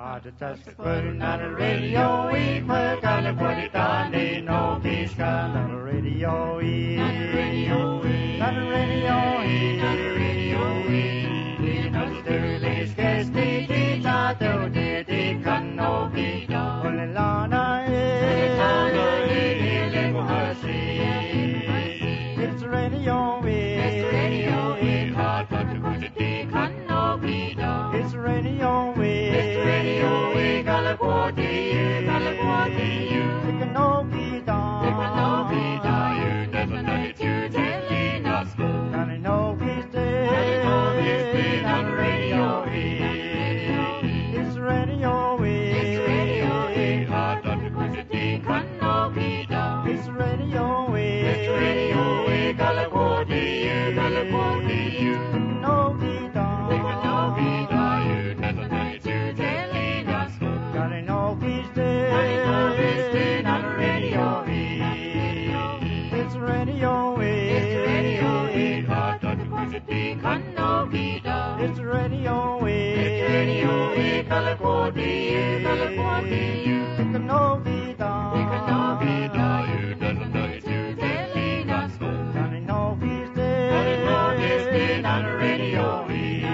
Not a radio, we put on the body down, they know peace, not a radio, not a radio, not a radio, not a radio, we know the dirty scarce, they not do, they can no be done. Only Lana, it's radio, it's radio, hard but the good they can no be done. It's radio, it's radio, California, you can no be done. It can no be done. You never know it, you telling us. Can I know he's dead? Can I know he's dead on radio? It's radio, it's radio, hard but the good they can no be done. It's radio, California, you can no be done. It can no be done. You never know it, you telling us. Can I know he's dead? Can I know he's dead on radio? It's radio, it's radio, hard but the good they can no be done. It's radio, California, you can no be done. It can no be done. You never know it, you telling us. Can I know he's dead? Can I know he's dead on radio?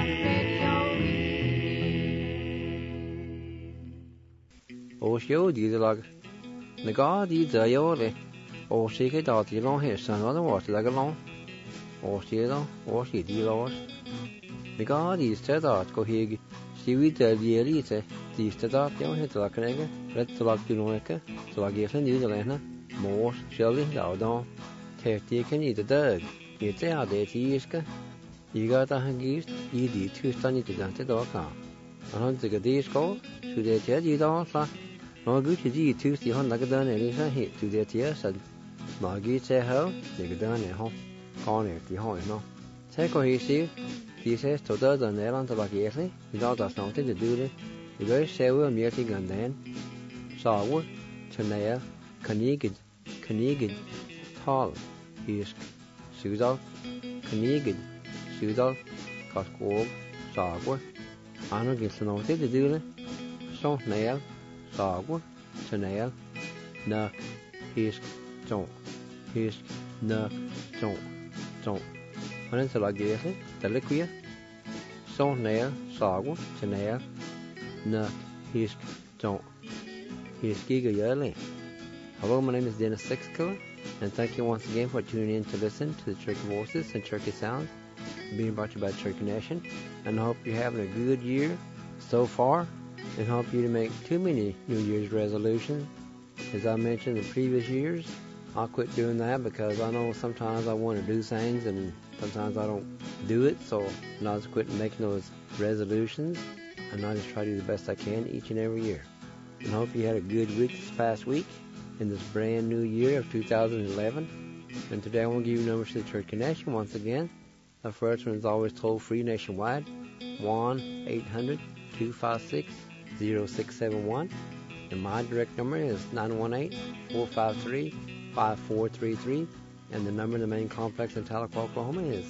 Show the log. The god eats a yole, or shake it out the long hair, son, other water like a long, or steal, or she deal. The god is set out, go here, see with the elite, the stat out, young hit like an egg, let the lock you know, so I guess I knew the lana, more, shelly, down, taken eat the dog, it's out there, Tiska. You got a hangist, you did 2 stunning to the dog now. I don't think a day's call, should they tell you down, no good to do Tuesday on like a done and it's a hit to their tears and no good say how they go down at home. Corner the home, no. Take what he see, he says to the other nail on the back easily, without us nothing to do it. The very several meeting and then Saw Chanel, Canigid, Tall, Hisk, Sudal, Canigid, Sudal, Cosquog, Saw, Anna gets nothing to do it. So nail. Sawa, Chanel, na, hisk, don't, na, don't. When it's like this, the liquid, so nail, Sawa, Chanel, na, hisk, don't, hisk, giga. Hello, my name is Dennis Sixkiller, and thank you once again for tuning in to listen to the Turkey Voices and Turkey Sounds, being brought to you by Turkey Nation, and I hope you're having a good year so far. And help you to make too many New Year's resolutions. As I mentioned in previous years, I'll quit doing that because I know sometimes I want to do things and sometimes I don't do it. So I'll just quit making those resolutions and I'll just try to do the best I can each and every year. And I hope you had a good week this past week in this brand new year of 2011. And today I want to give you numbers to the Turkey Nation once again. The first one is always toll free nationwide, 1-800-256-0671, and my direct number is 918-453-5433, and the number in the main complex in Tahlequah, Oklahoma is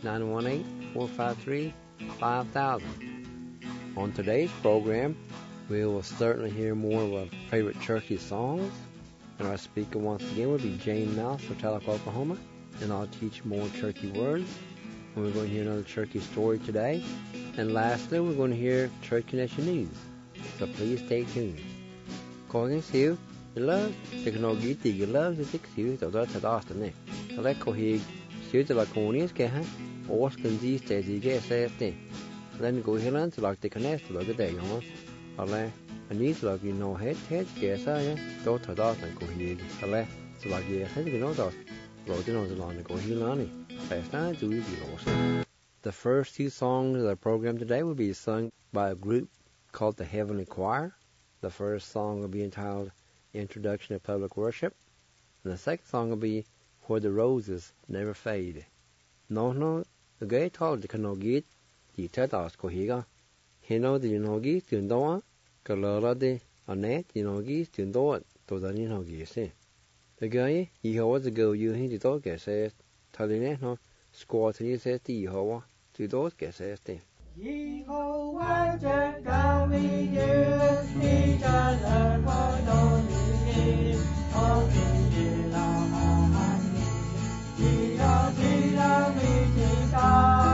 918-453-5000. On today's program, we will certainly hear more of our favorite turkey songs, and our speaker once again will be Jane Mouse from Tahlequah, Oklahoma, and I'll teach more turkey words, and we're going to hear another turkey story today. And lastly, we're going to hear Turkey Nation News. So please stay tuned. Calling you, you love, you can all get you love the 6 years of that Austin. So let's go here, shoot the Laconians, can or can these days you get safety. Then go here and like the connect to look at the young. I need to like you know head, guess I don't to Austin go here. So like yes, you know that. Loading on the line go here, Lonnie. Fast time do you also. The first 2 songs of the program today will be sung by a group called the Heavenly Choir. The first song will be entitled Introduction to Public Worship. And the second song will be Where the Roses Never Fade. No, the gay told the cano get the tatas cohiga. He know the Yinogi to Noah, Galora de Anet, Yinogi to Noah, to the Yinogi. The guy, he was a girl you hit the dog, says, Taline, no. Squat and he says the Yehovah to those guesses. 以後為着教會要你在兩個都願意，我願意留下你，只有只有你知道。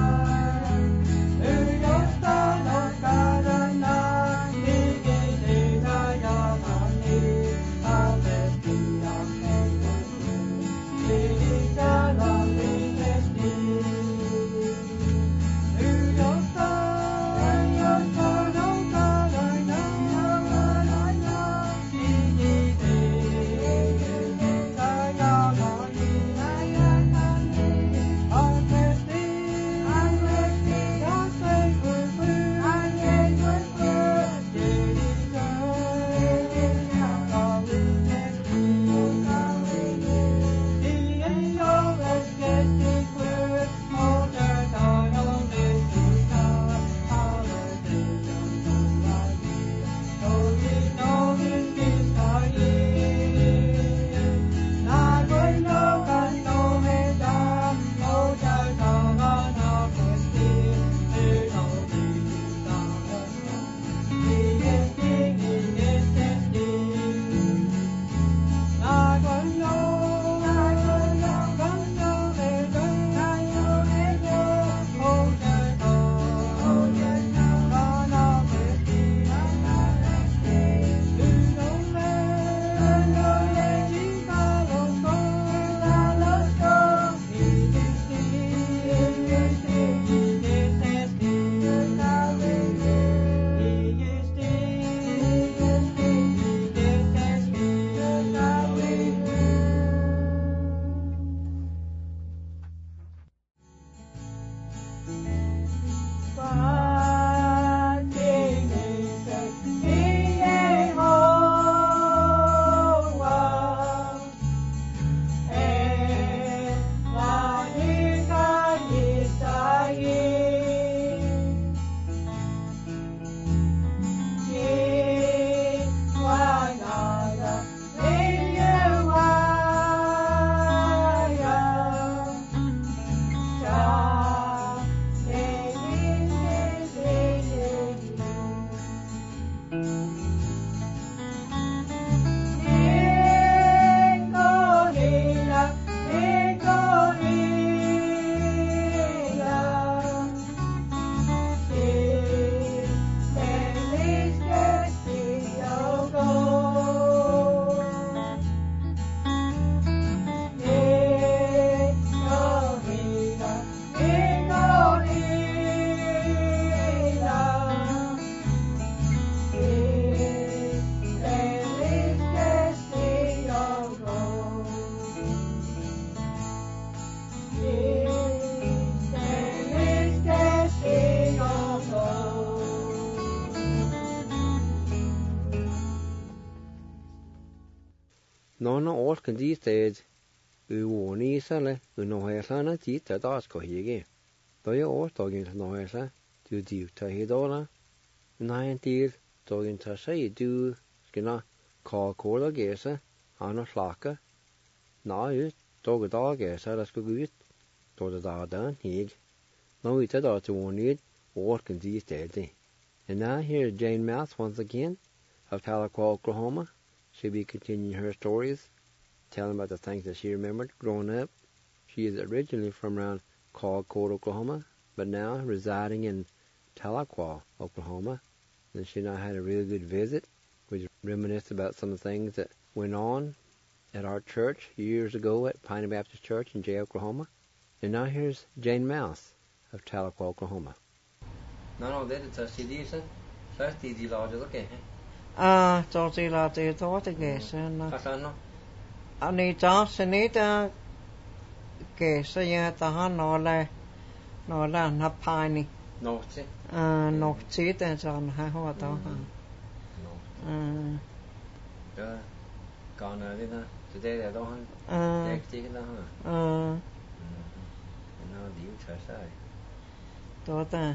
Nonna orkan di sted uoni sale unohesana di tadas ko hige. Doya ortogin nohesa du di ta hidola. Nine tir dogin ta say du skina call cola gesa ana flaka. Na ut dog da gesa das go gut. Dog da dan hig. No it da to one orkan di sted. And now here's Jane Mouse once again of Tahlequah, Oklahoma. She'll be continuing her stories, telling about the things that she remembered growing up. She is originally from around Colquitt, Oklahoma, but now residing in Tahlequah, Oklahoma. And she and I had a really good visit. We reminisced about some of the things that went on at our church years ago at Piney Baptist Church in Jay, Oklahoma. And now here's Jane Mouse of Tahlequah, Oklahoma. No, that is a CD, sir. First, easy large, okay. Tosi la te toate gesa. Kasano? Anita senita gesa ya tahan nola na Piney. Noche. Noche te jan ha ho ta. Gone đi na. Today they don't. Next day na ha. No, you try say. Tota.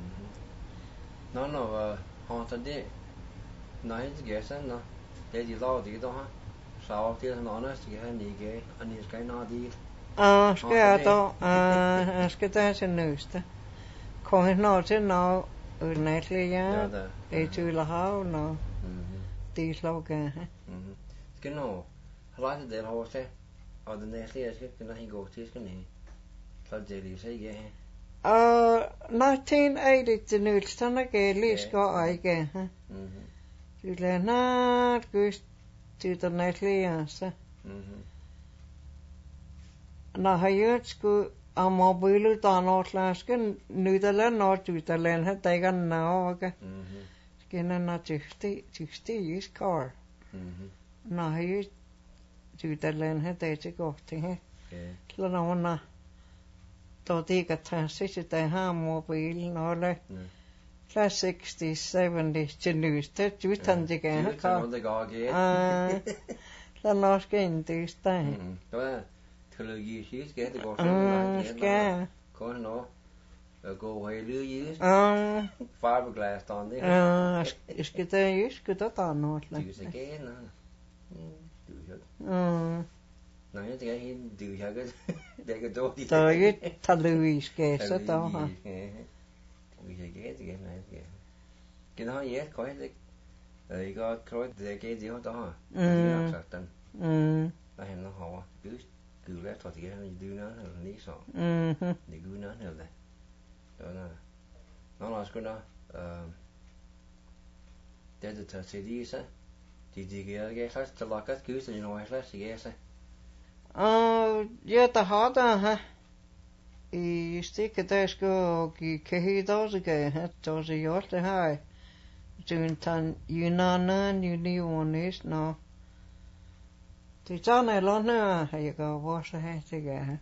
No, haunted day. Nói ghé xem nó để gì lo thì đó ha sao thì nó chỉ hay ní anh cái nó đi ska ta sen nusta Coin no to no nightly Ja, ya. da. They to la how no. Mhm. These logan. Mhm. Genau. Halate del hoste. Og den næste jeg skal finde hin gå til skal ni. Så det lige så ja. 1980 til nulstande lige skal ikke. Mhm. Du lader nat gust til den nightly ya så. Mhm. Når har jeg sku a mobilu tanotlasken Nyderland Tyskland har tagen nauga. Mhm. Skinna na tysti is car. Mhm. Når har jeg Tyskland har taget godt til. Okay. Så når man då det kan tage sig til har mobilen og la. Class 60, 70 til nys. Det er utan det kan ha. Så det går ikke. Så når skal ind det steg. Mhm. Så teologi sig skal det går sådan. Skal. Kun nå. Gå hele livet. Fiberglass down det. Skal det skal der ta noget. Du skal igen. Du jo. Nej, det er helt du jeg kan. Det kan dårligt. Der er jo taløvis skal så der har. Vi kan ikke igen nej. Genau, ja, kan det. Jeg går krøt det kan det der har. Det er sagt den. Der er noget over. Gud hvad tror det er du noget eller lige så. Det Gud noget eller. Nå skal der det tager til lige så. De gør ikke så til lakket Gud så nu er slags ikke så. Ja, der har der ha. I stikker der skal give kahit også gav ha. Så så jo det har. Sådan tan Yunanan Unionis no. Det sådan eller noget har jeg går hvor så her det gav ha.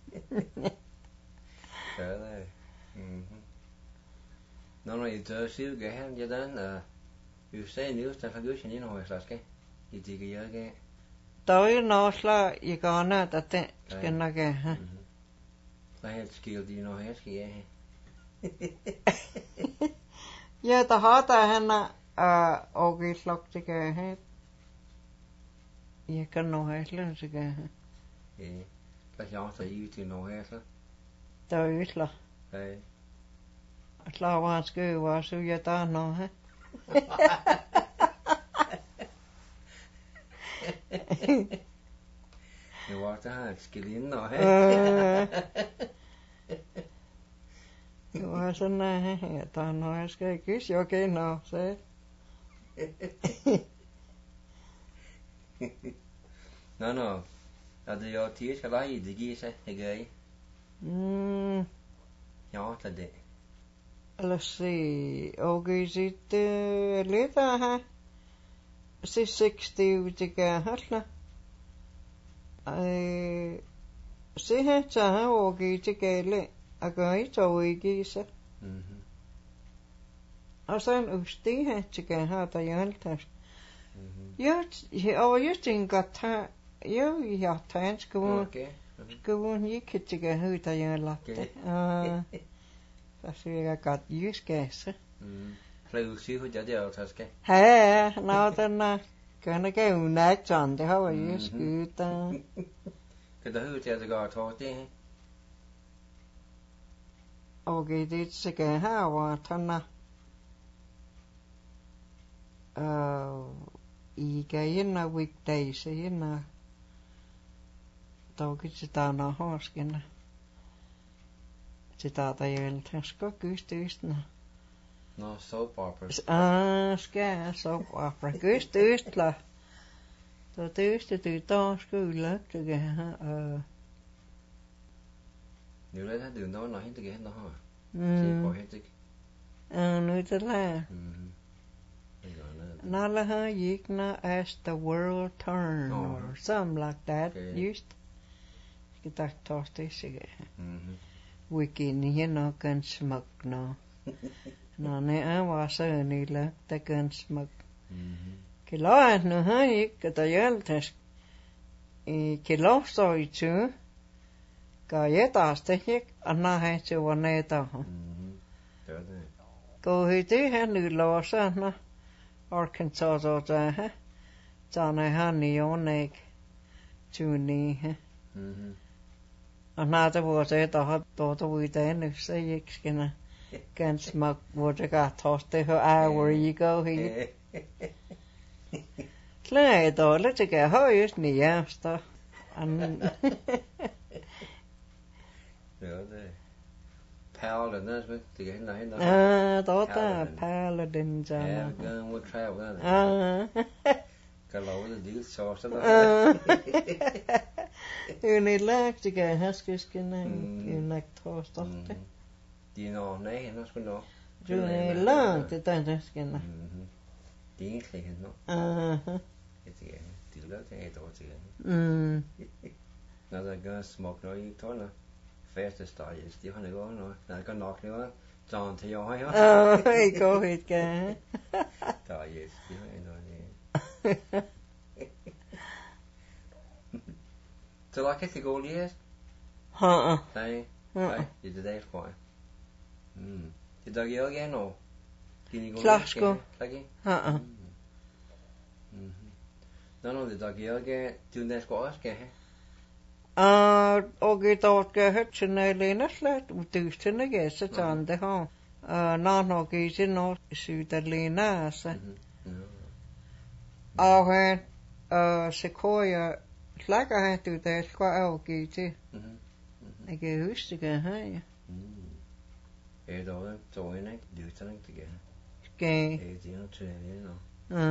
Ja det. Mhm. Nå I tør sige gav han ja den vi ser news der for Gud sin noget slags gav. De gør ikke. Der er jo noget slag i Ghana, der den skal nok have. Hvad helt skilt de noget her skal jeg Ja, der har der han og i slok til kan have. Jeg kan nå have slet til kan have. Ja, hvad jeg så i til noget her så? Der er jo slag. Ja. Slag var skal jo også jeg der nå have. Det var der har skillen og det var sådan her der når jeg skal ikke så okay nå så. Nå. Er det jo til skal lege i det giver sig ikke? Ja, det. Let's see. Okay, sit lidt her. Se 60 det kan hatla. Se her så har okay det gale. Jeg gør ikke så ikke så. Og så en usti her til kan have der i alt her. Jeg tænker at jeg tager en skole. Skolen ikke til kan have der i alt. Så siger jeg godt jysk så. Flere sige hur det er taske. Ja, nå den er kan ikke unægt sådan det har jeg jysk ud der. Kan der høre til at det går tår det? Okay, det så kan have var tanna. I gajen af weekdays ind der kan til der når horsken. Til der jeg vil skal gøstøsten. Nå, soap operas. Skal soap opera gøstøstla. Så det der skulle det kan have. Nu lader du noget når hente igen der har. Se på hente. Nu det la. Nala ha yikna as the world turn or something like that. Just. Skal der toste det sige. Weekend hier kan smuk nå. Nå nej, var så nila der kan smuk. Kilo nu har ikke der hjælpes. Kilo så i tur. Gør jeg der ikke, og når han til var nede der. Gå i det her nu lå sådan. Arkansas og der her. Så når han i ånden tuni her. Og når det var det, der har der ud af nu, så jeg ikke skinner. Gan smug would I got tossed to her where you go here. Slay though, let's get how is the stuff. And Paladin, that's what the game nine. Daughter Paladin Jana. Gun would travel. Hello, the deal source. You need like to get Huskies skin you like tossed off. Do you know, nay, not going to know. Do you need long to done skin? Dean clean, no. It's again. Do you look at it or another gun smoke, no, you told her. First start is the honey go, no. Now go knock you on. John to your high. Hey, go ahead, guy. Yes, you know. So like if you go years? Hey, you did that for you dug you again or can you go Flashko. No, the dug you again doing that squash again. Og dort gehøtsen Lena dusten again så on the home. No gives no Sudalina så. Og han Sequoia slakker han du der skal afgive til. Jeg kan huske det her, ja. Da så en ikke dyster ikke til. Skal. Det er noget til det nu.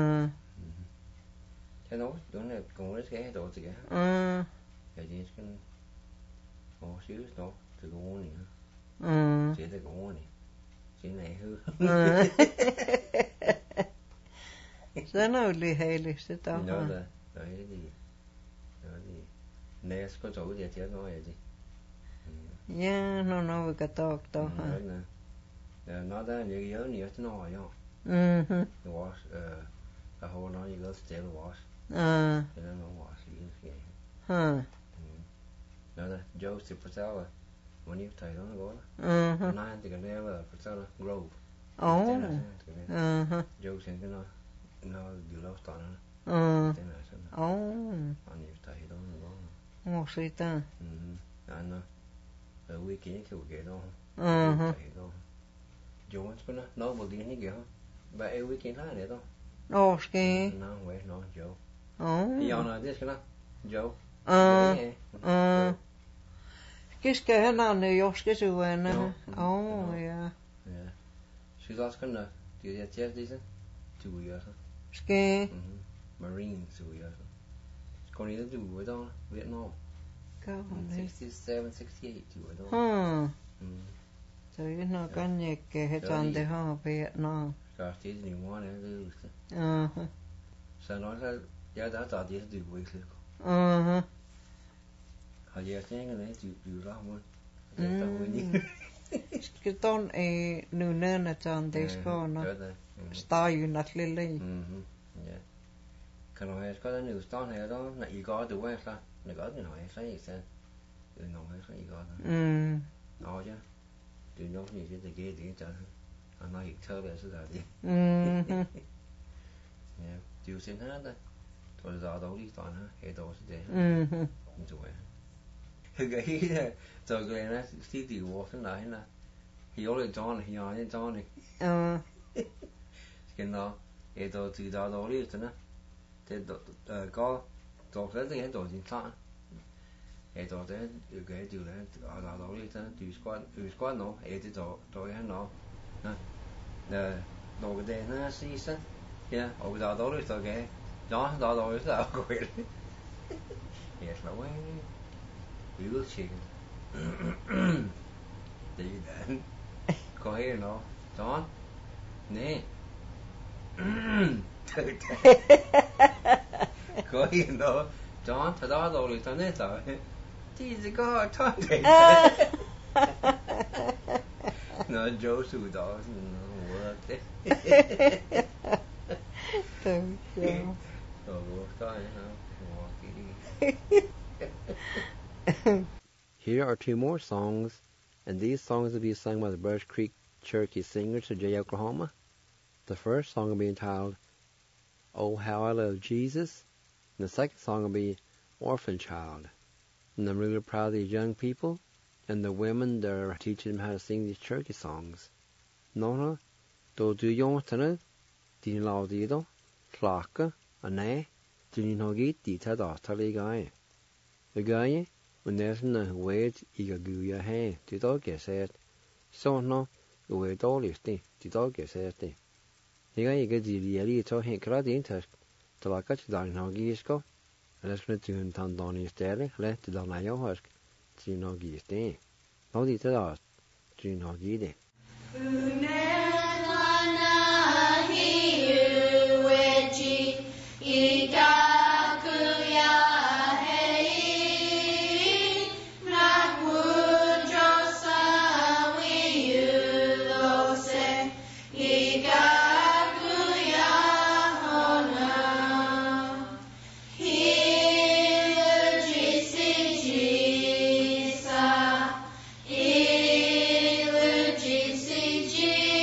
Kan du er går skal have dog til. Ja, det skal. Og synes nok til gående. Det er gående. Sin af hø. Så er det lidt heldigt, så der. Nå, det er det. Nej, jeg skal tage ud af til noget af det. Ja, nu vi kan talk dog. Ja, nå der jeg gjør lige til noget, ja. Det var der har noget jeg godt stille was. Det er noget was lige skal. Nå der Joe til fortælle. When you take on the water. Nej, det kan lave fortælle Grove. Joe siger det no, du lost on it. On you take it on the water. Så der. And the weekend you get on. Joe spiller no, hvor det ikke gør. Hvad weekend har det dog? Skal. No, wait, no, Joe. Ja, no, det skal Joe. Skal han navnet Joske Suvane? Ja. Ja. She's også gonna do that test this 2 years. Skal. Marine 2 years. Skal ikke do with on Vietnam. 67, 68 to it. Så det er nok ganske hetan det har Vietnam. Så det er en måned det husker. Så når jeg der det det virkelig. Har jeg tænkt at du rammer. Skal don nu nærne tan det skal nok. Står jo nok lille. Ja. Kan du have skrevet en udstand her då, når I går du er så. Det gør det når jeg siger så. Det er nok så I går der. Nå ja. Det er nok lige det giver det der. Og når I tør det så der det. Ja, det er jo sådan her der. Så det der dårligt stand her. Det er også det. Så ja. Jeg kan ikke så glade sig de ord sådan der hende. Hele dagen her i dagen. Skal nå. Det er det der dårligt sådan. Det går dog det er dog klar. Det dog det gør det jo og der dårligt sådan. Du skal nå. Det dog er nå. Når det er sige så. Ja, og der dårligt så gør. Ja, der dårligt så går det. Ja, slå af. Real chicken. Det er den. Gå her nå. John. Nej. Gå her nå. John, ta da dårligt så net så. Det går ta det. Nå Joe så da sådan noget det. Ja. Here are 2 more songs, and these songs will be sung by the Brush Creek Cherokee Singers of Jay, Oklahoma. The first song will be entitled, Oh How I Love Jesus, and the second song will be Orphan Child. And I'm really proud of these young people and the women that are teaching them how to sing these Cherokee songs. nó đồ từ yong thằng nó tin lao gì đó lạc anh này từ nhìn họ ghi tí thà đó thà lấy cái ấy mình nói là về ý cái người ya hay thì đó cái xe sau nó về đó liền thì đó cái xe thì cái gì đi cho hiện cái đó thật thì là cái chuyện họ ghi có là mình chừng thằng đó này đấy là từ đó này họ chỉ nó ghi đấy nó thì thế đó chỉ nó ghi đấy G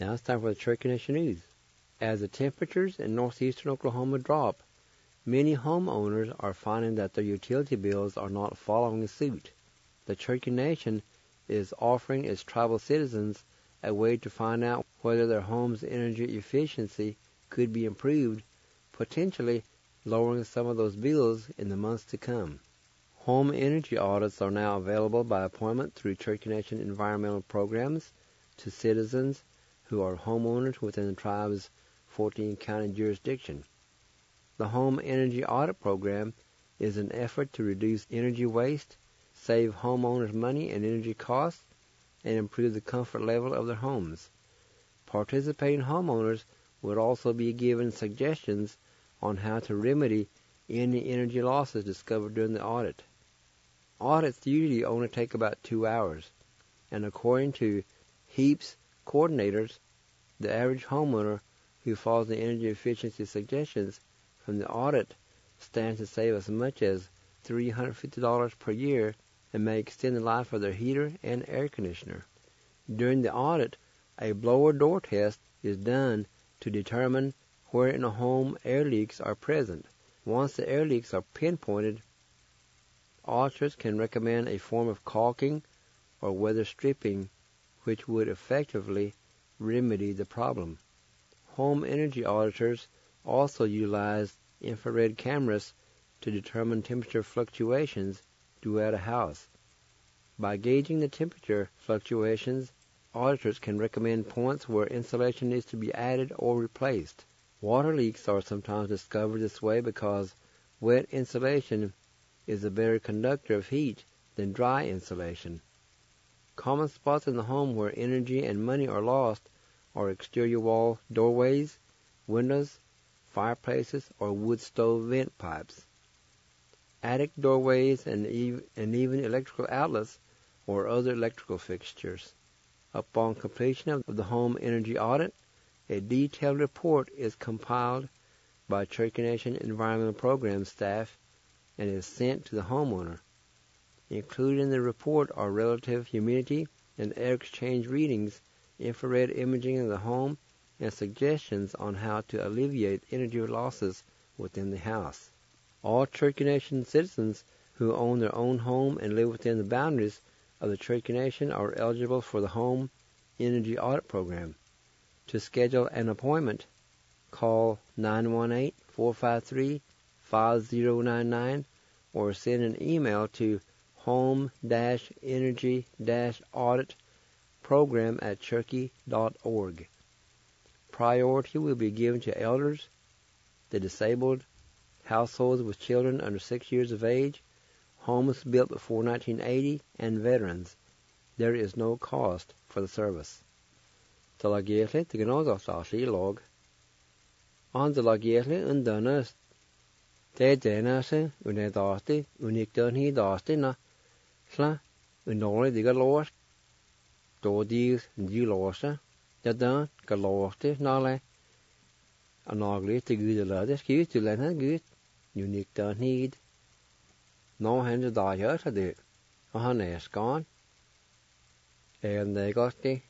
Now it's time for the Cherokee Nation News. As the temperatures in northeastern Oklahoma drop, many homeowners are finding that their utility bills are not following suit. The Cherokee Nation is offering its tribal citizens a way to find out whether their home's energy efficiency could be improved, potentially lowering some of those bills in the months to come. Home energy audits are now available by appointment through Cherokee Nation environmental programs to citizens who are homeowners within the tribe's 14-county jurisdiction. The Home Energy Audit Program is an effort to reduce energy waste, save homeowners money and energy costs, and improve the comfort level of their homes. Participating homeowners would also be given suggestions on how to remedy any energy losses discovered during the audit. Audits usually only take about 2 hours, and according to HEAP's coordinators, the average homeowner who follows the energy efficiency suggestions from the audit stands to save as much as $350 per year and may extend the life of their heater and air conditioner. During the audit, a blower door test is done to determine where in a home air leaks are present. Once the air leaks are pinpointed, auditors can recommend a form of caulking or weather stripping which would effectively remedy the problem. Home energy auditors also utilize infrared cameras to determine temperature fluctuations throughout a house. By gauging the temperature fluctuations, auditors can recommend points where insulation needs to be added or replaced. Water leaks are sometimes discovered this way because wet insulation is a better conductor of heat than dry insulation. Common spots in the home where energy and money are lost are exterior wall doorways, windows, fireplaces, or wood stove vent pipes. Attic doorways and even electrical outlets or other electrical fixtures. Upon completion of the home energy audit, a detailed report is compiled by Cherokee Nation Environmental Program staff and is sent to the homeowner. Included in the report are relative humidity and air exchange readings, infrared imaging of the home, and suggestions on how to alleviate energy losses within the house. All Cherokee Nation citizens who own their own home and live within the boundaries of the Cherokee Nation are eligible for the Home Energy Audit Program. To schedule an appointment, call 918-453-5099 or send an email to home-energy-audit-program@cherokee.org. Priority will be given to elders, the disabled, households with children under 6 years of age, homes built before 1980, and veterans. There is no cost for the service. The Lagiatli, the Gnozosli log. On the Lagiatli and Dunners, they denase, unedasti, unikdunhi dasti na, sla, unoli diga lost, dodis, dulosha, jadan, galosti, nale, anagli, the good lades, cute to lena good, unikdunhi. No hands of the to do. Has gone. And they got the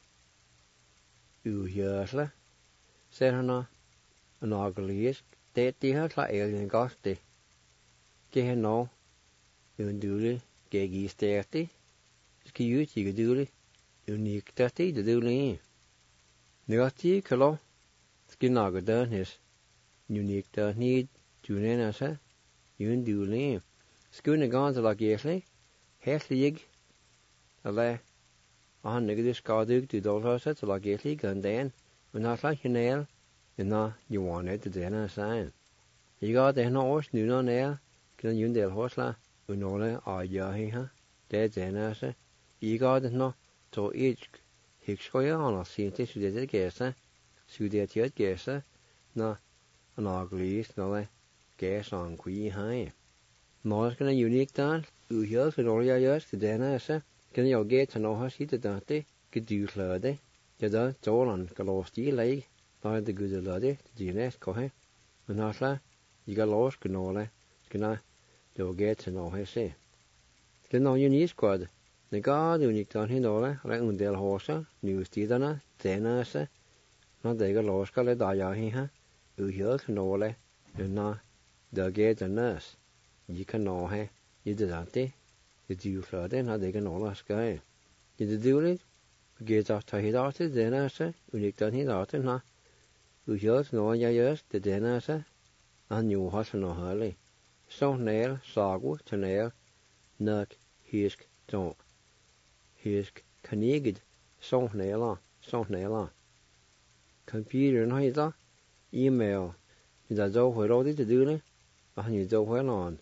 Uyersla, said her an ugly that the her like alien got the get no, unduly, gaggy starty, ski you duly, unique dirty the duly. Negati colo, skinaga done his unique the need to nenasa, unduly. Schoon gone to Lagiatli, Heslig, a lay on negative scardug to Dolhursa to Lagiatli, Gundan, when not like your nail, and not you wanted to dinner sign. You got the horse, new no nail, can you del horsela, unola, or yahi, dead dinner, you got it no, to each Hickscoya on a city to the gessa, so that yet gessa, no, an ugly, no, gas on quee high. Morgen kan uniek dan, uw heel kan al juist gedaan is, kan je al get en nog eens dante, geduurd lade, je dan zolan gelost die leeg, naar de goede lade, die net kohe, en hasla, je gelost genolen, gena, de get en nog eens. Kan nou uniek squad, de god uniek dan hinola, re undel hosa, nieuws die dan, dana is, nó để cái lỗ cái lấy đại giờ hi ha hiểu cái nô lấy rồi nó đỡ ghé cho nurse gì cái nô ha gì được làm thế thì chịu phở đấy nó để cái nô là cái gì được điều đấy ghé cho thay đó thế để nó sẽ unik tới thế đó thế nó hiểu nô nhà nhớ để nó sẽ anh nhiều hóa nó hơi lấy xong nail sagu cho nail nut hisk don't hisk kanigid xong nail computer nó hay đó email thì là dấu hồi đó thì đưa đấy anh nhiều dấu hồi là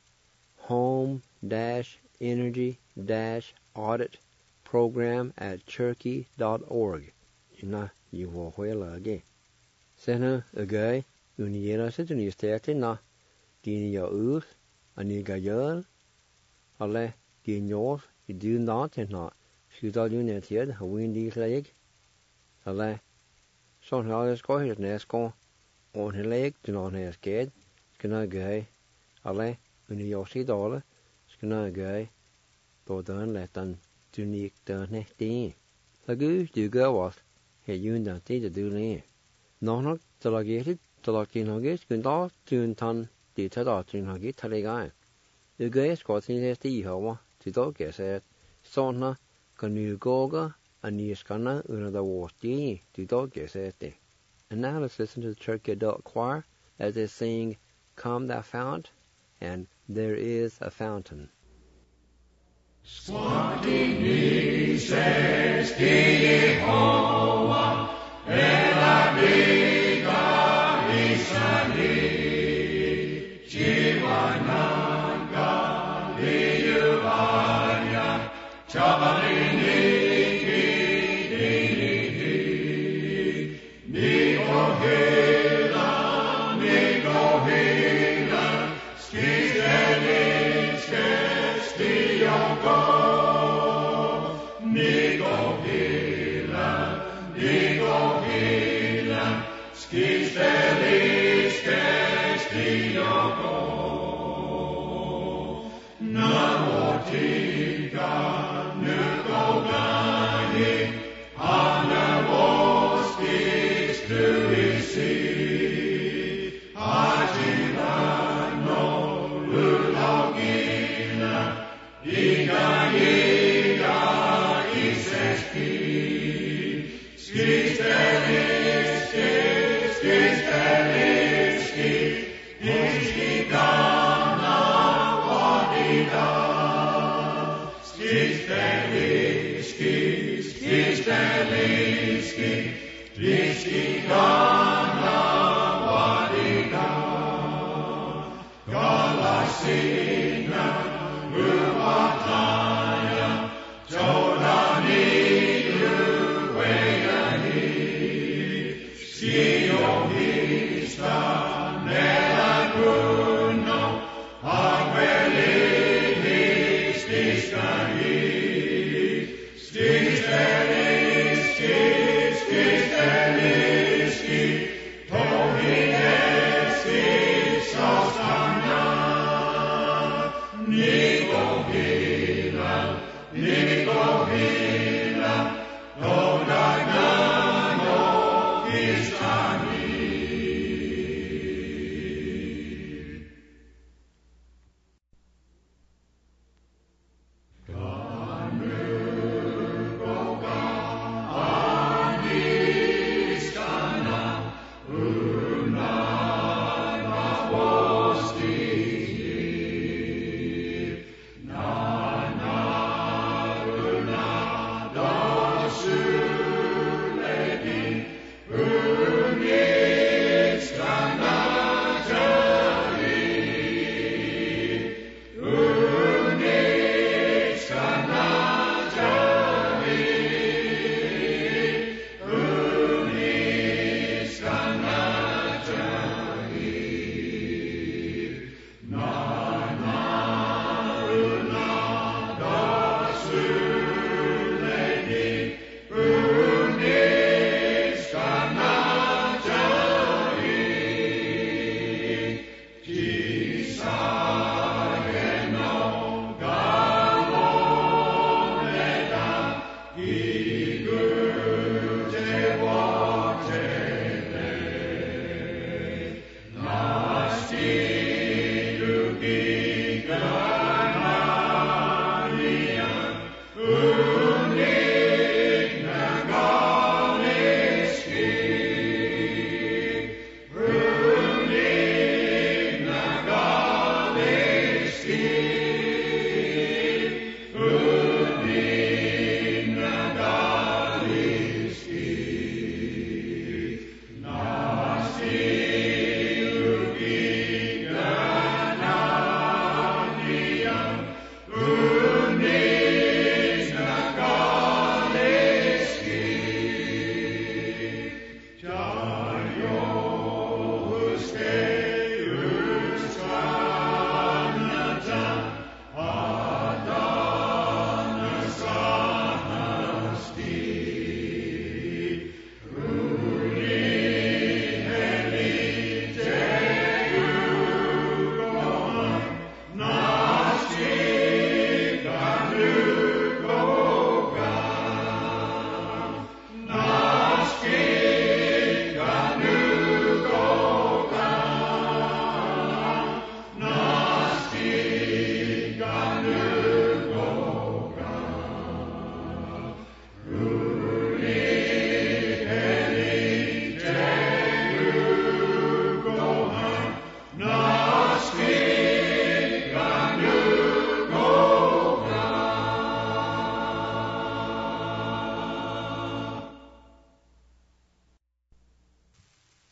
home-audit-program@turkey.org na nhiều vô hồi là cái xem nữa ở cái người nó sẽ chuẩn bị thế nào thì nhiều anh cái giờ ale thì nhiều thì đưa nó thế nào sự đó như này thì là win đi lại ale xong rồi có hết nè con on hệ lệ thì nó nè cái nó gầy ale người yêu sĩ đó là nó gầy tổ đơn là tận unique đơn này đi là cứ từ cái what hệ yun đó thì đưa này nó cho là cái nó cái đó chuyên thân thì thế đó chuyên cái thay cái cái có thể thì hiểu thì đó cái sẽ xong nó còn nhiều cái anh ấy skal na under the water thì đó cái sẽ thế. And now let's listen to the Turkey Adult Choir as they sing Come Thou Fount and There Is a Fountain. Squatting says Jehovah, Elabiga Isani, Jivananga Liyuvanya, Chabalini.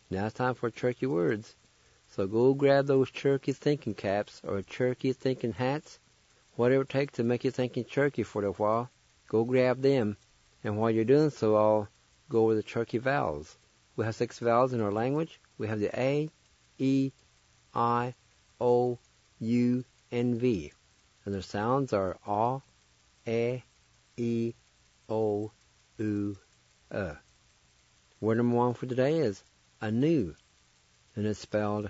Now it's time for Turkey Words. So go grab those turkey thinking caps or turkey thinking hats, whatever it takes to make you thinking turkey for a while. Go grab them. And while you're doing so, I'll go over the turkey vowels. We have 6 vowels in our language. We have the A, E, I, O, U, and V. And their sounds are A, E, O, U, Word number 1 for today is anew, and it's spelled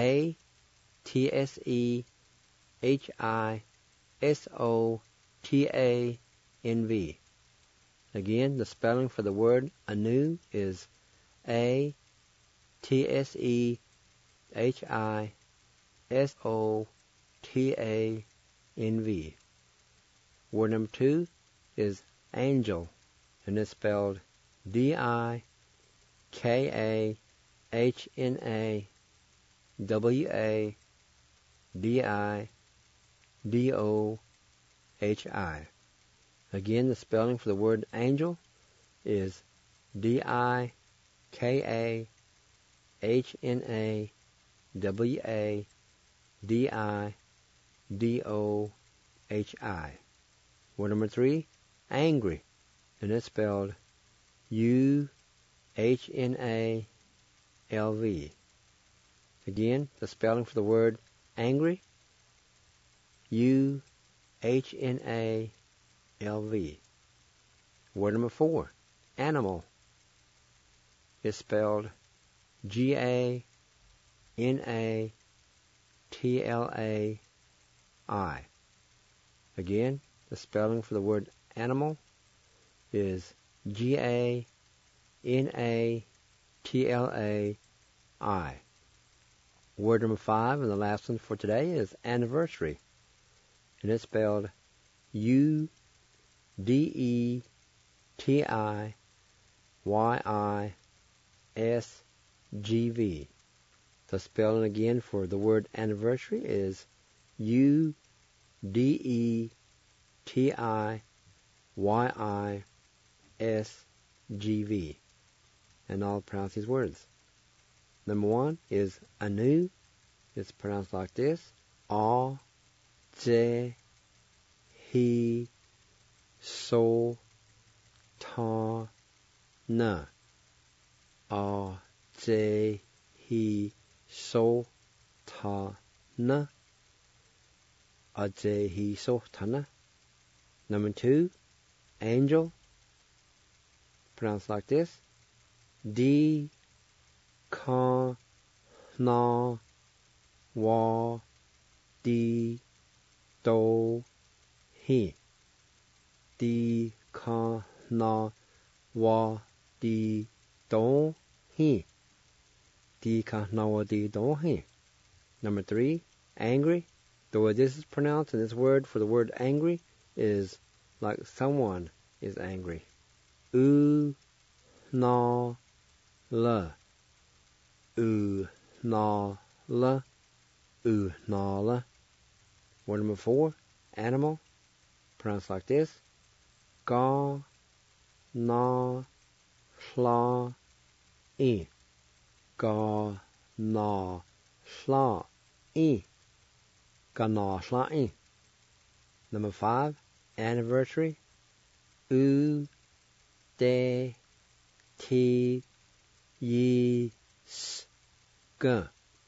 A-T-S-E-H-I-S-O-T-A-N-V. Again, the spelling for the word anew is A-T-S-E-H-I-S-O-T-A-N-V. Word number 2 is angel, and it's spelled D-I-K-A-H-N-A-W-A-D-I-D-O-H-I. Again, the spelling for the word angel is D-I-K-A-H-N-A-W-A-D-I-D-O-H-I. Word number 3, angry, and it's spelled U-H-N-A-L-V. Again, the spelling for the word angry, U-H-N-A-L-V. Word number 4, animal, is spelled G-A-N-A-T-L-A-I. Again, the spelling for the word animal is G-A-N-A-T-L-A-I. Word number 5 and the last one for today is anniversary, and it's spelled U-D-E-T-I-Y-I-S-G-V. The spelling again for the word anniversary is U-D-E-T-I-Y-I-S-G-V. And I'll pronounce these words. Number 1 is anew. It's pronounced like this: A, J, He, So, Ta, Na. A, J, He, So, Ta, Na. A, J, He, So, Ta, Na. Number 2, angel. Pronounced like this: D, Ka, Na, Wa, Di, Do, He. D, Ka, Na, Wa, Di, Do, He. D, Ka, Na, Wa, Di, Do, He. Number 3, angry. The way this is pronounced, and this word for the word angry is like someone is angry. U, Na, La. U, Na, La. U, Na, La. Word number 4, animal. Pronounced like this: Ga, Na, Hla, I. Ga, Na, Hla, I. Ga, Na, Hla, I. Number 5, anniversary. U, De, Ti, Yi, S, G.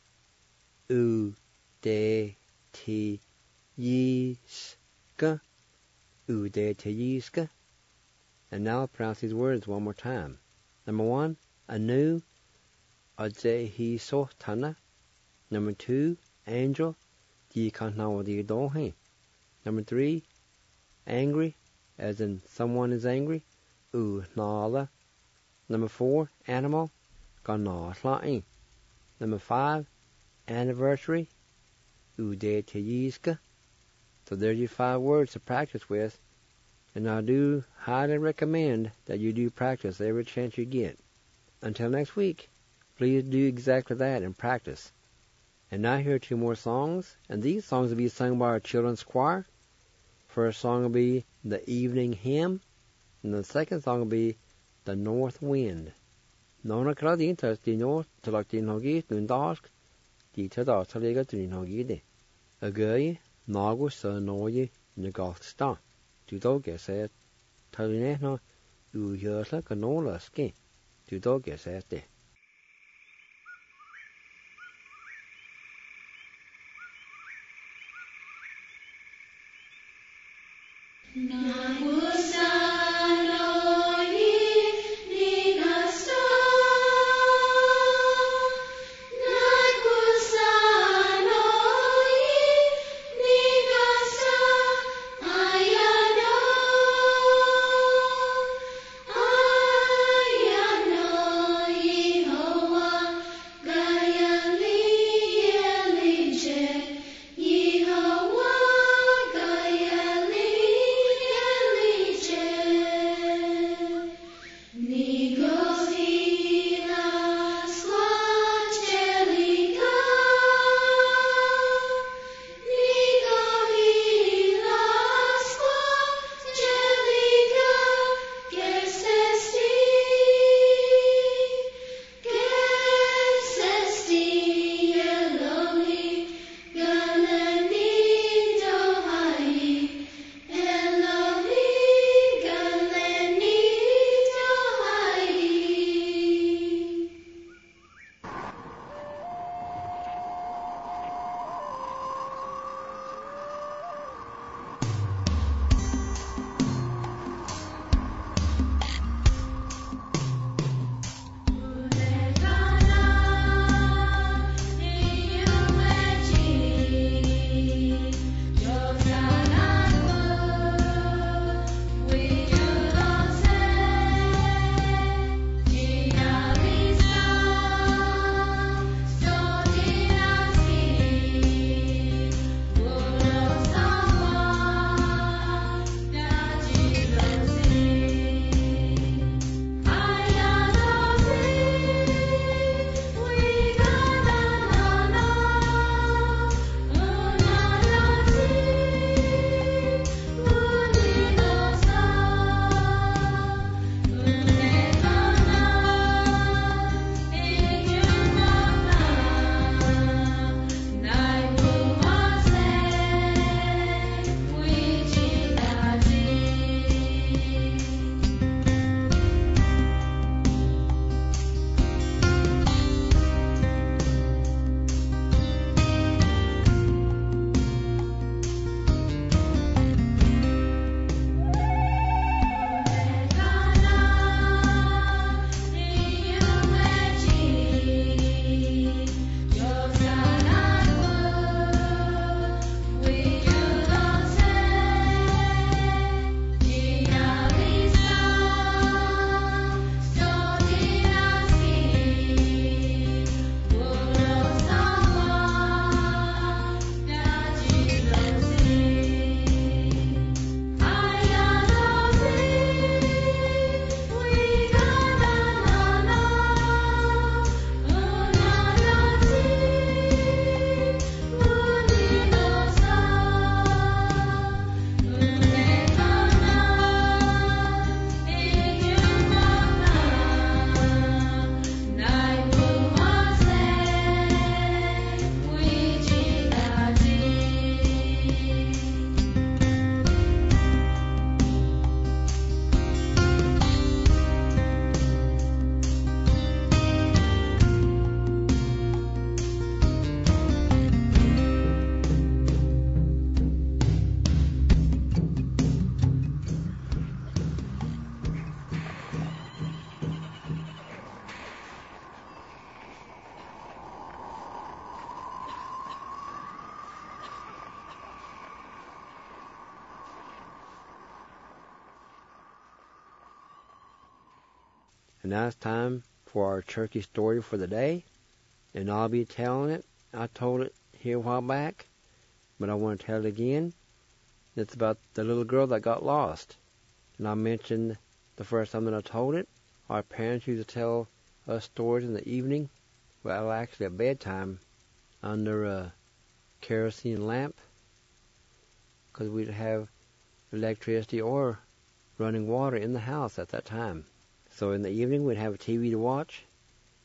U, De, Ti, Yi, S, G. U, De, Ti, Yi, S, G. And now I'll pronounce these words one more time. Number 1, anew. A, J, He, So, Ta, Na. Number 2, angel. Di, Ka, Na, Wa, Di, Do, He. Number 3, angry, as in someone is angry. U, Na, La. Number 4, animal. Ga, Na, Hla, I. Number 5, anniversary. U, De, Ti, Yi, S, G. So there's your 5 words to practice with. And I do highly recommend that you do practice every chance you get. Until next week, please do exactly that and practice. And now here are 2 more songs, and these songs will be sung by our children's choir. First song will be The Evening Hymn, and the second song will be The North Wind. Nona Cradin tas Dino, Telactin Hogi, Nundask, Dita Talega Trinogide. A gay, Nagus, Noye, Negastan. Du dog said, Talinehno, Uhersla, Canola, Skin. Du dog said, And now it's time for our turkey story for the day. And I'll be telling it. I told it here a while back, but I want to tell it again. It's about the little girl that got lost. And I mentioned the first time that I told it, our parents used to tell us stories in the evening, well, actually at bedtime, under a kerosene lamp, because we'd have electricity or running water in the house at that time. So in the evening we'd have a TV to watch,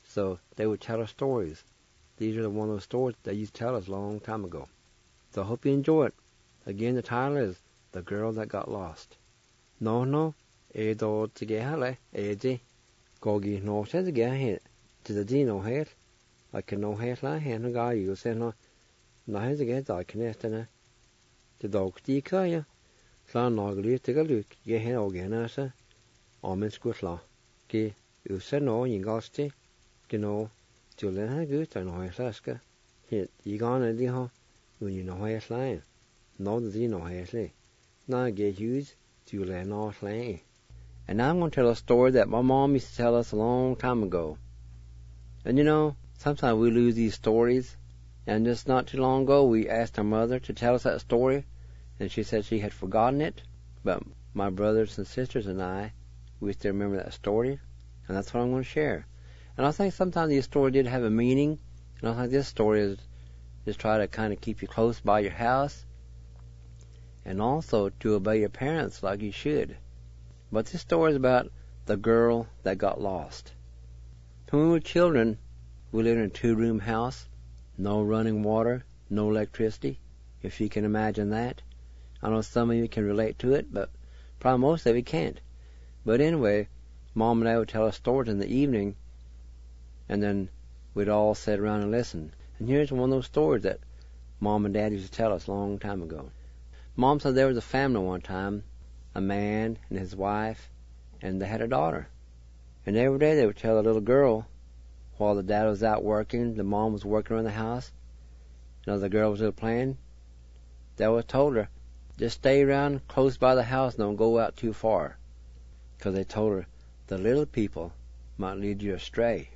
So they would tell us stories. These are one of those stories they used to tell us a long time ago. So I hope you enjoy it. Again, the title is The Girl That Got Lost. No, do tige hale, eji, gogi no se tige hit, to the dino hit, I can no hit la hen a guy you say no, na his again, I can estina. The dog tika ya, Slan nogli tige luke, ye hen again as a, omen squitla, ki, you say no, you gosti, you know, to let her good, I know his laska, hit, you gone a diho, when you know his line, no the dino his lay, now get used. To land off land. And now I'm going to tell a story that my mom used to tell us a long time ago. And you know, sometimes we lose these stories. And just not too long ago, we asked our mother to tell us that story. And she said she had forgotten it. But my brothers and sisters and I, we still remember that story. And that's what I'm going to share. And I think sometimes these stories did have a meaning. And I think this story is just try to kind of keep you close by your house. And also to obey your parents like you should. But this story is about the girl that got lost. When we were children, we lived in a 2-room house, no running water, no electricity, if you can imagine that. I know some of you can relate to it, but probably most of you can't. But anyway, Mom and Dad would tell us stories in the evening, and then we'd all sit around and listen. And here's one of those stories that Mom and Dad used to tell us a long time ago. Mom said there was a family one time, a man and his wife, and they had a daughter. And every day they would tell the little girl, while the dad was out working, the mom was working around the house, and the girl was out playing, they always told her, just stay around close by the house and don't go out too far. Because they told her, the little people might lead you astray,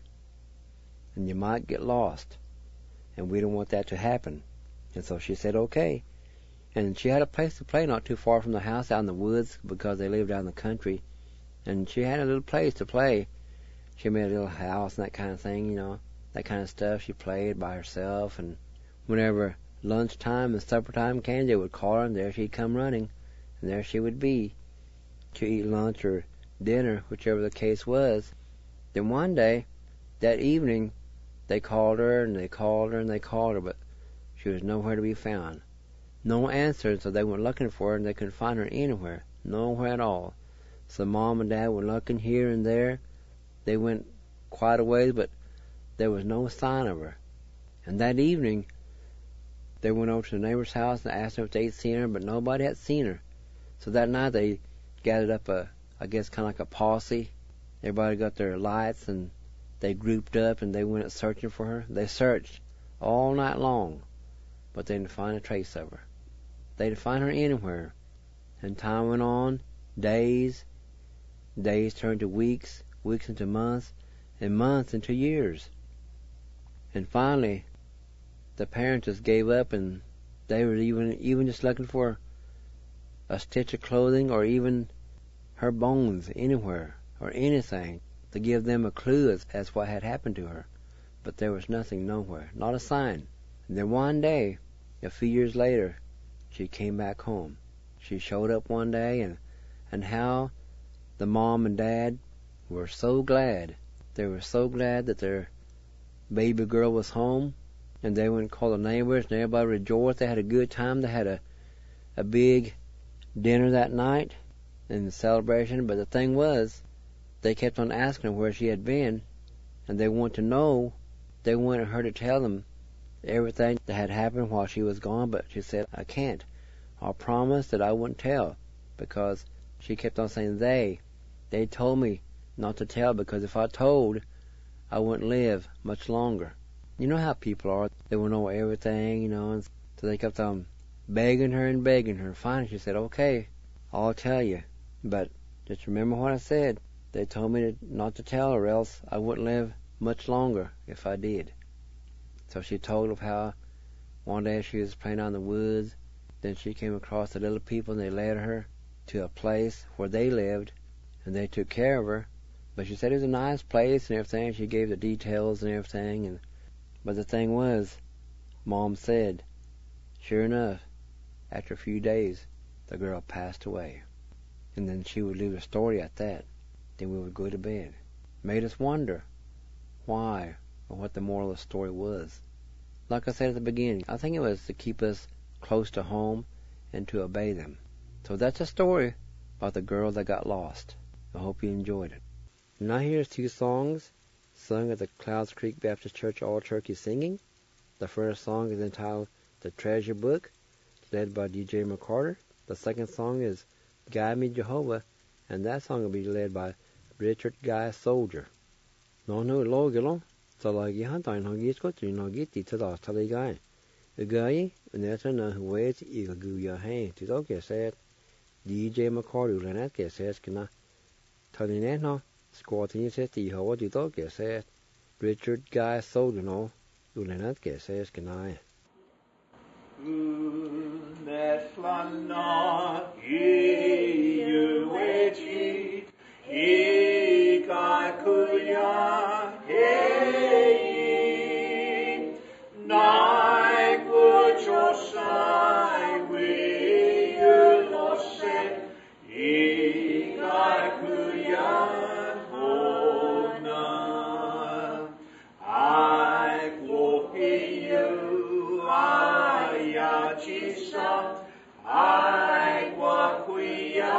and you might get lost, and we don't want that to happen. And so she said, okay. And she had a place to play not too far from the house, out in the woods, because they lived out in the country. And she had a little place to play. She made a little house and that kind of thing, you know, that kind of stuff. She played by herself, and whenever lunchtime and supper time came, they would call her, and there she'd come running, and there she would be to eat lunch or dinner, whichever the case was. Then one day, that evening, they called her, and they called her, and they called her, but she was nowhere to be found. No answer, so they went looking for her, and they couldn't find her anywhere, nowhere at all. So Mom and Dad were looking here and there. They went quite a ways, but there was no sign of her. And that evening, they went over to the neighbor's house and asked them if they'd seen her, but nobody had seen her. So that night they gathered up I guess kind of like a posse. Everybody got their lights, and they grouped up, and they went searching for her. They searched all night long, but they didn't find a trace of her. They didn't find her anywhere. And time went on, days turned to weeks, weeks into months, and months into years. And finally, the parents just gave up, and they were even just looking for a stitch of clothing or even her bones anywhere or anything to give them a clue as what had happened to her. But there was nothing nowhere, not a sign. And then one day, a few years later, she came back home. She showed up one day, and how the mom and dad were so glad. They were so glad that their baby girl was home, and they went and called the neighbors, and everybody rejoiced. They had a good time. They had a big dinner that night in the celebration, but the thing was, they kept on asking her where she had been, and they wanted to know. They wanted her to tell them everything that had happened while she was gone, but she said, I can't. I promised that I wouldn't tell, because she kept on saying they told me not to tell, because if I told, I wouldn't live much longer. You know how people are. They will know everything, you know, and so they kept on begging her and begging her. Finally she said, okay, I'll tell you, but just remember what I said. They told me not to tell, or else I wouldn't live much longer if I did. So she told of how one day she was playing out in the woods. Then she came across the little people, and they led her to a place where they lived, and they took care of her. But she said it was a nice place and everything. She gave the details and everything. But the thing was, Mom said, sure enough, after a few days, the girl passed away. And then she would leave a story at that. Then we would go to bed. Made us wonder, why or what the moral of the story was. Like I said at the beginning, I think it was to keep us close to home and to obey them. So that's a story about the girl that got lost. I hope you enjoyed it. Now here's 2 songs sung at the Clouds Creek Baptist Church All Turkey Singing. The first song is entitled The Treasure Book, led by DJ McCarter. The second song is Guide Me Jehovah, and that song will be led by Richard Guy Soldier. No logilon, Salagi Huntain Hogitko, Trinogiti to the Taligai. The guy, and that's another way to eagle go your hand to okay said DJ McCarter, and that guess says, can I tell you that no? Squatting said to you, what you thought, said Richard Guy Soldier, no, you and that guess says, can I? Neslanna iuechit ikakuya hei nai kuchosai wiulose ikakuya hona I glory Ayachisa, I wakuya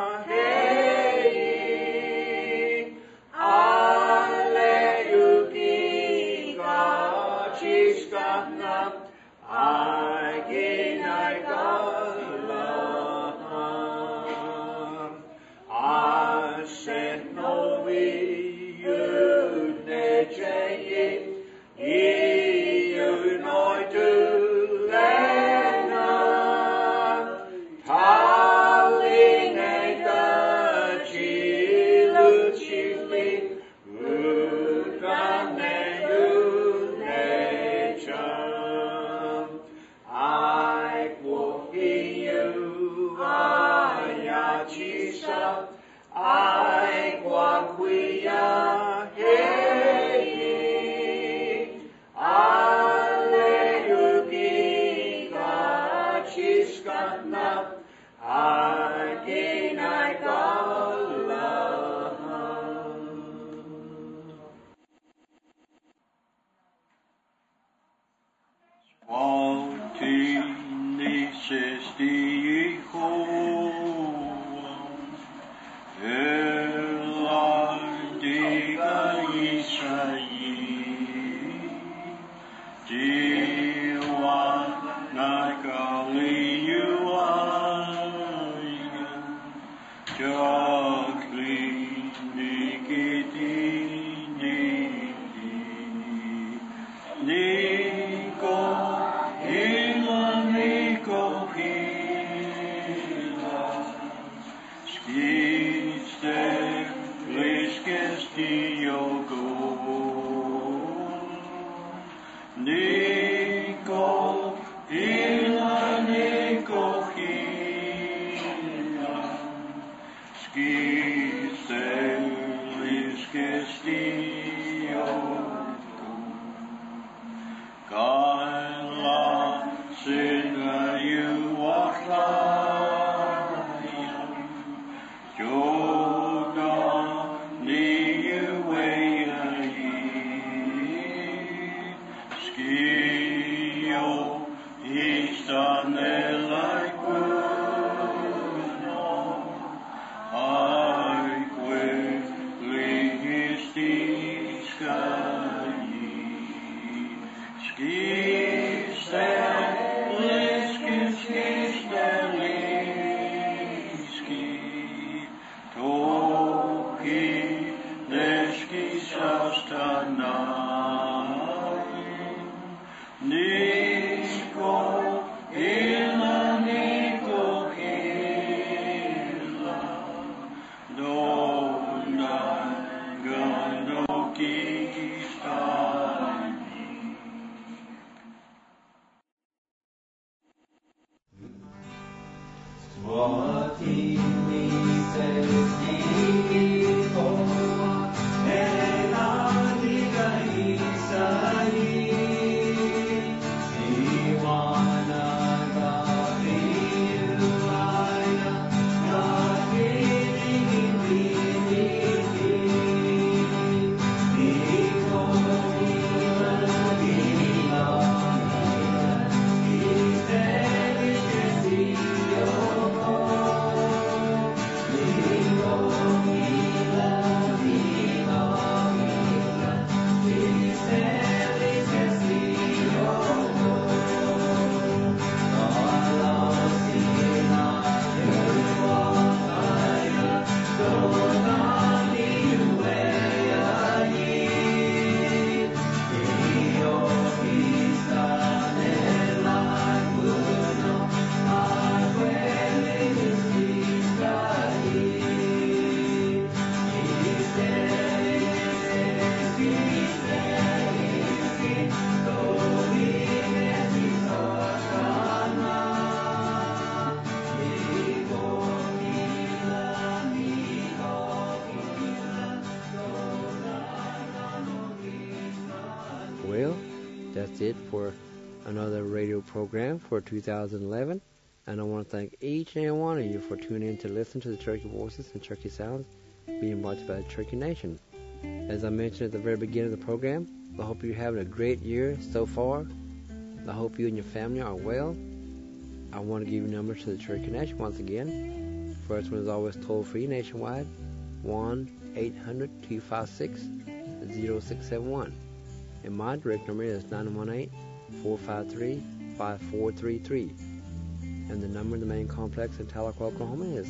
hei, Aleuki gachiskana, I ginai gala, I sent no we necheyi, you know to One Well, that's it for another radio program for 2011. And I want to thank each and every one of you for tuning in to listen to the Cherokee Voices and Cherokee Sounds being brought to you by the Cherokee Nation. As I mentioned at the very beginning of the program, I hope you're having a great year so far. I hope you and your family are well. I want to give you numbers to the Cherokee Nation once again. First one is always toll-free nationwide, 1-800-256-0671. And my direct number is 918-453-5433. And the number in the main complex in Tahlequah, Oklahoma is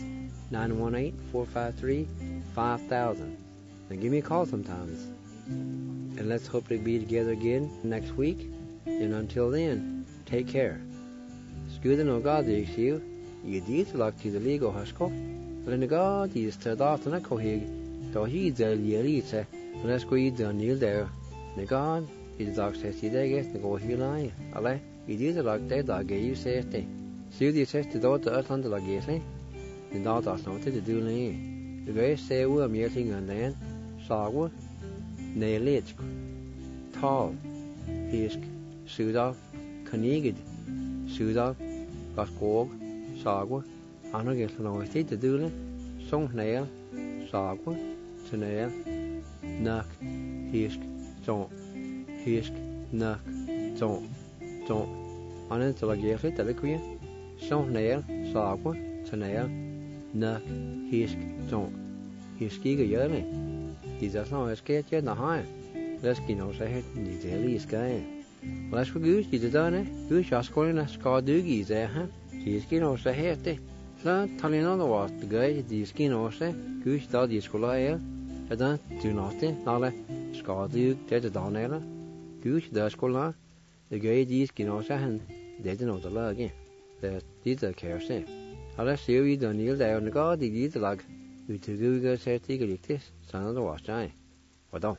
918-453-5000. Now give me a call sometimes. And let's hopefully be together again next week. And until then, take care. Skudden og gadriksiv, I dit lagt til det ligo hasko. Men god is to datana kohig, to he del yerite, and let's go eat the nil there. The god is dog says you there get the go he lie. Ale, I did like that dog you say it. See the says the daughter Atlant la gate. The daughter's not to do any. The guy say we are meeting and then saw nail it. Tall, hisk, suda, kanigid, suda, gaskog, sagwa, anagel no it to do it. Song nail, sagwa, to nail, knock, hisk, don't, hisk, knock, don't. Anant la gate the liquid. Song nail, sagwa, to nail, knock, hisk, don't. Hiskiga yearly. He's just not as scared yet, the high. Let's get no say it, the daily sky. Well, that's for goose, you done it. Goose, just calling a scar doogies there, huh? He's getting no say it. So, telling on the what, the guy, the skin or say, goose, dog, the school air. I don't do nothing, not a scar doog, dead a down there. Goose, the school, the guy, the skin or say, and they don't know the lug again. That did the care say. Let's see you don't kneel there on the god, the lug. You two go say, take a lick this, son of the wash, I. What don't?